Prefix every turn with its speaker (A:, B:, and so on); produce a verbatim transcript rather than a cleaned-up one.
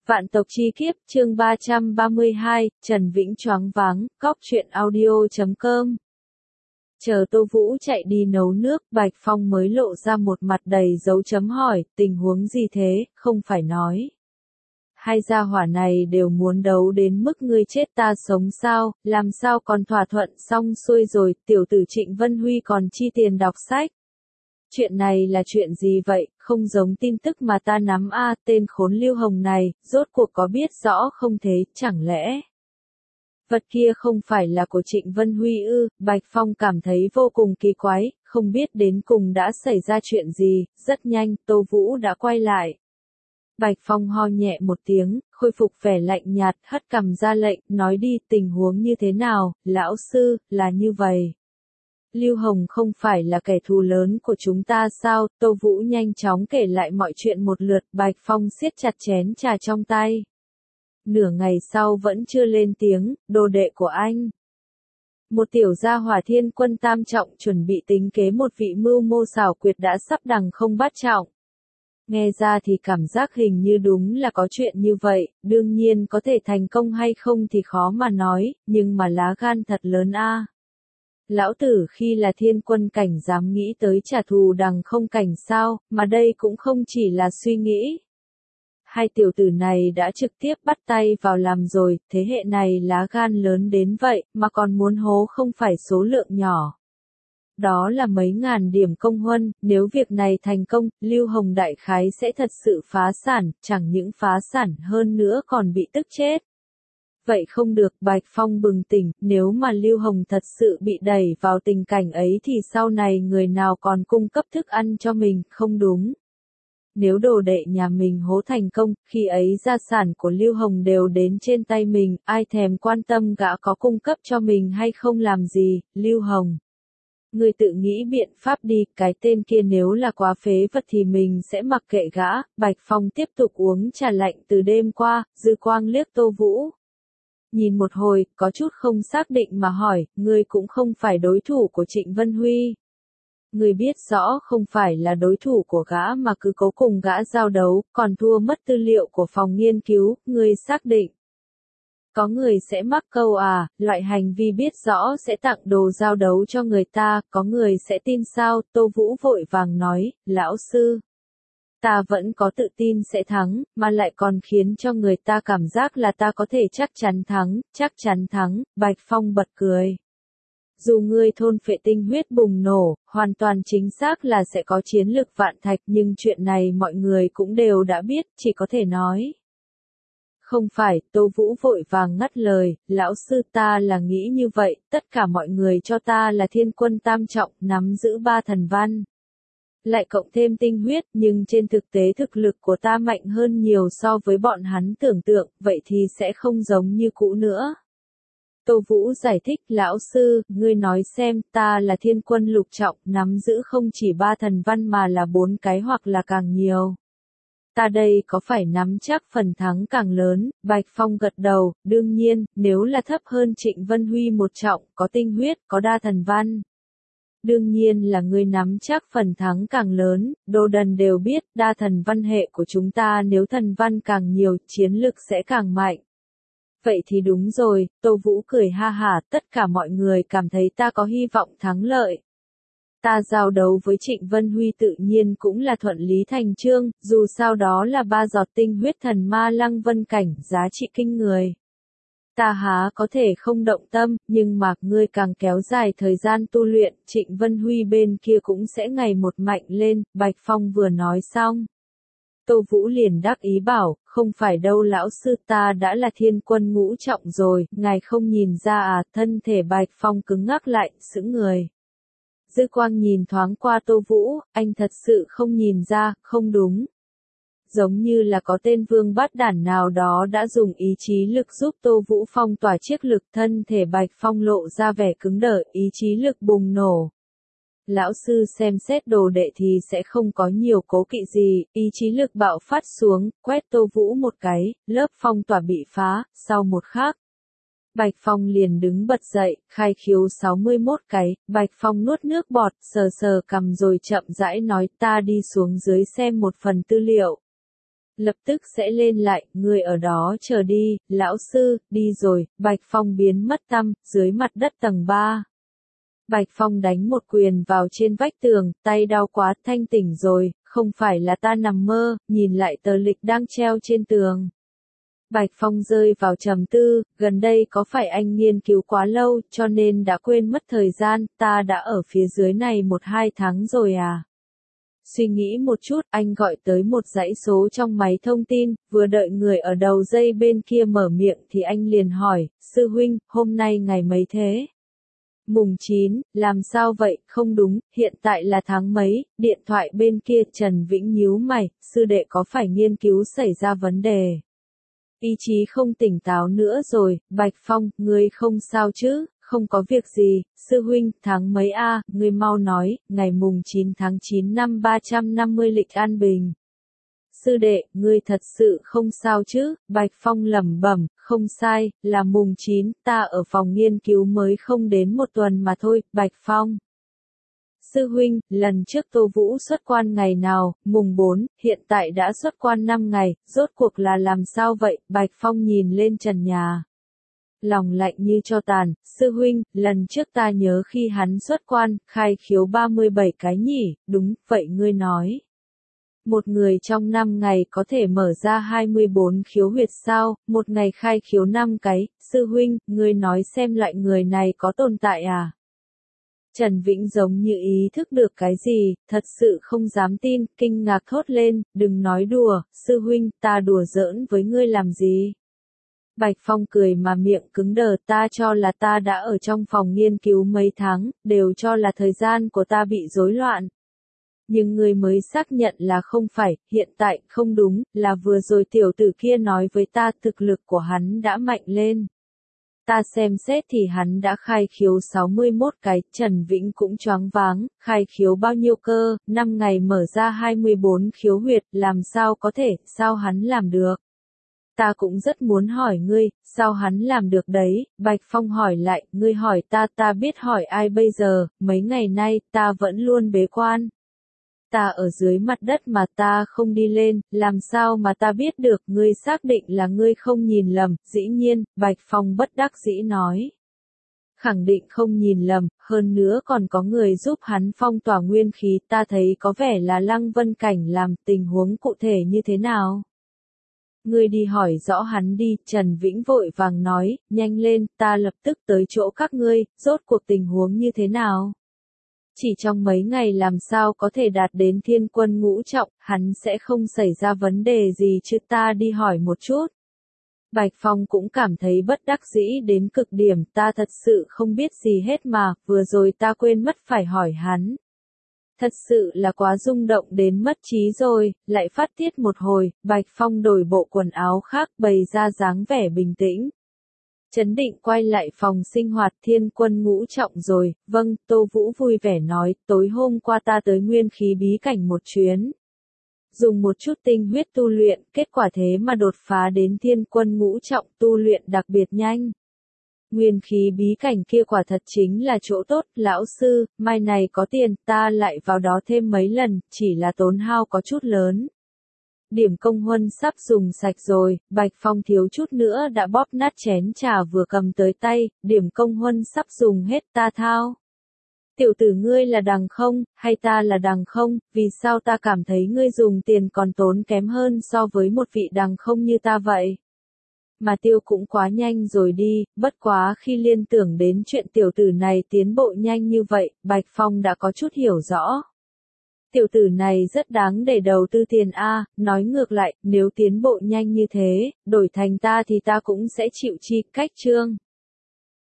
A: Vạn tộc chi kiếp, chương ba trăm ba mươi hai, Trần Vĩnh choáng váng, cóc truyện audio chấm com. Chờ Tô Vũ chạy đi nấu nước, Bạch Phong mới lộ ra một mặt đầy dấu chấm hỏi, tình huống gì thế, không phải nói. Hai gia hỏa này đều muốn đấu đến mức ngươi chết ta sống sao, làm sao còn thỏa thuận xong xuôi rồi, tiểu tử Trịnh Vân Huy còn chi tiền đọc sách. Chuyện này là chuyện gì vậy, không giống tin tức mà ta nắm a, tên khốn Lưu Hồng này, rốt cuộc có biết rõ không thế, chẳng lẽ vật kia không phải là của Trịnh Vân Huy ư? Bạch Phong cảm thấy vô cùng kỳ quái, không biết đến cùng đã xảy ra chuyện gì, rất nhanh, Tô Vũ đã quay lại. Bạch Phong ho nhẹ một tiếng, khôi phục vẻ lạnh nhạt, hất cằm ra lệnh, nói đi, tình huống như thế nào, lão sư, là như vậy. Lưu Hồng không phải là kẻ thù lớn của chúng ta sao? Tô Vũ nhanh chóng kể lại mọi chuyện một lượt, Bạch Phong siết chặt chén trà trong tay. Nửa ngày sau vẫn chưa lên tiếng, đồ đệ của anh. Một tiểu gia hỏa Thiên Quân tam trọng chuẩn bị tính kế một vị mưu mô xảo quyệt đã sắp đằng không bát trọng. Nghe ra thì cảm giác hình như đúng là có chuyện như vậy, đương nhiên có thể thành công hay không thì khó mà nói, nhưng mà lá gan thật lớn a. Lão tử khi là thiên quân cảnh dám nghĩ tới trả thù đằng không cảnh sao, mà đây cũng không chỉ là suy nghĩ. Hai tiểu tử này đã trực tiếp bắt tay vào làm rồi, thế hệ này lá gan lớn đến vậy, mà còn muốn hố không phải số lượng nhỏ. Đó là mấy ngàn điểm công huân, nếu việc này thành công, Lưu Hồng đại khái sẽ thật sự phá sản, chẳng những phá sản hơn nữa còn bị tức chết. Vậy không được, Bạch Phong bừng tỉnh, nếu mà Lưu Hồng thật sự bị đẩy vào tình cảnh ấy thì sau này người nào còn cung cấp thức ăn cho mình, không đúng. Nếu đồ đệ nhà mình hố thành công, khi ấy gia sản của Lưu Hồng đều đến trên tay mình, ai thèm quan tâm gã có cung cấp cho mình hay không làm gì, Lưu Hồng. Người tự nghĩ biện pháp đi, cái tên kia nếu là quá phế vật thì mình sẽ mặc kệ gã. Bạch Phong tiếp tục uống trà lạnh từ đêm qua, dư quang liếc Tô Vũ. Nhìn một hồi, có chút không xác định mà hỏi, ngươi cũng không phải đối thủ của Trịnh Vân Huy. Ngươi biết rõ không phải là đối thủ của gã mà cứ cố cùng gã giao đấu, còn thua mất tư liệu của phòng nghiên cứu, ngươi xác định. Có người sẽ mắc câu à, loại hành vi biết rõ sẽ tặng đồ giao đấu cho người ta, có người sẽ tin sao? Tô Vũ vội vàng nói, lão sư. Ta vẫn có tự tin sẽ thắng, mà lại còn khiến cho người ta cảm giác là ta có thể chắc chắn thắng, chắc chắn thắng, Bạch Phong bật cười. Dù ngươi thôn phệ tinh huyết bùng nổ, hoàn toàn chính xác là sẽ có chiến lực vạn thạch nhưng chuyện này mọi người cũng đều đã biết, chỉ có thể nói. Không phải, Tô Vũ vội vàng ngắt lời, lão sư ta là nghĩ như vậy, tất cả mọi người cho ta là thiên quân tam trọng, nắm giữ ba thần văn. Lại cộng thêm tinh huyết, nhưng trên thực tế thực lực của ta mạnh hơn nhiều so với bọn hắn tưởng tượng, vậy thì sẽ không giống như cũ nữa. Tô Vũ giải thích, lão sư, ngươi nói xem, ta là thiên quân lục trọng, nắm giữ không chỉ ba thần văn mà là bốn cái hoặc là càng nhiều. Ta đây có phải nắm chắc phần thắng càng lớn? Bạch Phong gật đầu, đương nhiên, nếu là thấp hơn Trịnh Vân Huy một trọng, có tinh huyết, có đa thần văn. Đương nhiên là ngươi nắm chắc phần thắng càng lớn, đồ đần đều biết, đa thần văn hệ của chúng ta nếu thần văn càng nhiều, chiến lực sẽ càng mạnh. Vậy thì đúng rồi, Tô Vũ cười ha hả, tất cả mọi người cảm thấy ta có hy vọng thắng lợi. Ta giao đấu với Trịnh Vân Huy tự nhiên cũng là thuận lý thành chương, dù sao đó là ba giọt tinh huyết thần ma lăng vân cảnh, giá trị kinh người. Ta há có thể không động tâm, nhưng mà ngươi càng kéo dài thời gian tu luyện, Trịnh Vân Huy bên kia cũng sẽ ngày một mạnh lên, Bạch Phong vừa nói xong. Tô Vũ liền đắc ý bảo, không phải đâu lão sư, ta đã là thiên quân ngũ trọng rồi, ngài không nhìn ra à? Thân thể Bạch Phong cứng ngắc lại, sững người. Dư quang nhìn thoáng qua Tô Vũ, anh thật sự không nhìn ra, không đúng. Giống như là có tên vương bát đản nào đó đã dùng ý chí lực giúp Tô Vũ phong tỏa chiếc lực, thân thể Bạch Phong lộ ra vẻ cứng đờ, ý chí lực bùng nổ. Lão sư xem xét đồ đệ thì sẽ không có nhiều cố kỵ gì, ý chí lực bạo phát xuống, quét Tô Vũ một cái, lớp phong tỏa bị phá, sau một khắc. Bạch Phong liền đứng bật dậy, khai khiếu sáu mươi mốt cái, Bạch Phong nuốt nước bọt, sờ sờ cằm rồi chậm rãi nói ta đi xuống dưới xem một phần tư liệu. lập tức sẽ lên lại, người ở đó chờ đi, lão sư, đi rồi, Bạch Phong biến mất tăm, dưới mặt đất tầng ba. Bạch Phong đánh một quyền vào trên vách tường, tay đau quá, thanh tỉnh rồi, không phải là ta nằm mơ, nhìn lại tờ lịch đang treo trên tường. Bạch Phong rơi vào trầm tư, gần đây có phải anh nghiên cứu quá lâu, cho nên đã quên mất thời gian, ta đã ở phía dưới này một hai tháng rồi à? Suy nghĩ một chút, anh gọi tới một dãy số trong máy thông tin, vừa đợi người ở đầu dây bên kia mở miệng thì anh liền hỏi, sư huynh, hôm nay ngày mấy thế? Mùng chín, làm sao vậy, không đúng, hiện tại là tháng mấy, điện thoại bên kia Trần Vĩnh nhíu mày, sư đệ có phải nghiên cứu xảy ra vấn đề? Ý chí không tỉnh táo nữa rồi, Bạch Phong, ngươi không sao chứ, không có việc gì, sư huynh, tháng mấy a, ngươi mau nói, ngày mùng chín tháng chín năm ba trăm năm mươi lịch An Bình. Sư đệ, ngươi thật sự không sao chứ, Bạch Phong lẩm bẩm, không sai, là mùng chín, ta ở phòng nghiên cứu mới không đến một tuần mà thôi, Bạch Phong. Sư huynh, lần trước Tô Vũ xuất quan ngày nào, mùng bốn, hiện tại đã xuất quan năm ngày, rốt cuộc là làm sao vậy, Bạch Phong nhìn lên trần nhà. Lòng lạnh như cho tàn, sư huynh, lần trước ta nhớ khi hắn xuất quan, khai khiếu ba mươi bảy cái nhỉ, đúng, vậy ngươi nói. Một người trong năm ngày có thể mở ra hai mươi bốn khiếu huyệt sao, một ngày khai khiếu năm cái, sư huynh, ngươi nói xem loại người này có tồn tại à? Trần Vĩnh giống như ý thức được cái gì, thật sự không dám tin, kinh ngạc thốt lên, đừng nói đùa, sư huynh, ta đùa giỡn với ngươi làm gì? Bạch Phong cười mà miệng cứng đờ, ta cho là ta đã ở trong phòng nghiên cứu mấy tháng, đều cho là thời gian của ta bị rối loạn. Nhưng người mới xác nhận là không phải, hiện tại, không đúng, là vừa rồi tiểu tử kia nói với ta thực lực của hắn đã mạnh lên. Ta xem xét thì hắn đã khai khiếu sáu mươi mốt cái, Trần Vĩnh cũng choáng váng, khai khiếu bao nhiêu cơ, năm ngày mở ra hai mươi bốn khiếu huyệt, làm sao có thể, sao hắn làm được? Ta cũng rất muốn hỏi ngươi, sao hắn làm được đấy, Bạch Phong hỏi lại, ngươi hỏi ta, ta biết hỏi ai bây giờ, mấy ngày nay, ta vẫn luôn bế quan. Ta ở dưới mặt đất mà ta không đi lên, làm sao mà ta biết được, ngươi xác định là ngươi không nhìn lầm, dĩ nhiên, Bạch Phong bất đắc dĩ nói. Khẳng định không nhìn lầm, hơn nữa còn có người giúp hắn phong tỏa nguyên khí, ta thấy có vẻ là Lăng Vân Cảnh làm, tình huống cụ thể như thế nào? Ngươi đi hỏi rõ hắn đi, Trần Vĩnh vội vàng nói, nhanh lên, ta lập tức tới chỗ các ngươi, rốt cuộc tình huống như thế nào? Chỉ trong mấy ngày làm sao có thể đạt đến thiên quân ngũ trọng, hắn sẽ không xảy ra vấn đề gì chứ, ta đi hỏi một chút. Bạch Phong cũng cảm thấy bất đắc dĩ đến cực điểm, ta thật sự không biết gì hết mà, vừa rồi ta quên mất phải hỏi hắn. Thật sự là quá rung động đến mất trí rồi, lại phát tiết một hồi, Bạch Phong đổi bộ quần áo khác bày ra dáng vẻ bình tĩnh. Chấn định quay lại phòng sinh hoạt, thiên quân ngũ trọng rồi, vâng, Tô Vũ vui vẻ nói, tối hôm qua ta tới nguyên khí bí cảnh một chuyến. Dùng một chút tinh huyết tu luyện, kết quả thế mà đột phá đến thiên quân ngũ trọng, tu luyện đặc biệt nhanh. Nguyên khí bí cảnh kia quả thật chính là chỗ tốt, lão sư, mai này có tiền, ta lại vào đó thêm mấy lần, chỉ là tốn hao có chút lớn. Điểm công huân sắp dùng sạch rồi, Bạch Phong thiếu chút nữa đã bóp nát chén trà vừa cầm tới tay, điểm công huân sắp dùng hết, ta thao. Tiểu tử ngươi là đằng không, hay ta là đằng không, vì sao ta cảm thấy ngươi dùng tiền còn tốn kém hơn so với một vị đằng không như ta vậy? Mà tiêu cũng quá nhanh rồi đi, bất quá khi liên tưởng đến chuyện tiểu tử này tiến bộ nhanh như vậy, Bạch Phong đã có chút hiểu rõ. Tiểu tử này rất đáng để đầu tư tiền a, nói ngược lại, nếu tiến bộ nhanh như thế, đổi thành ta thì ta cũng sẽ chịu chi, cách chương.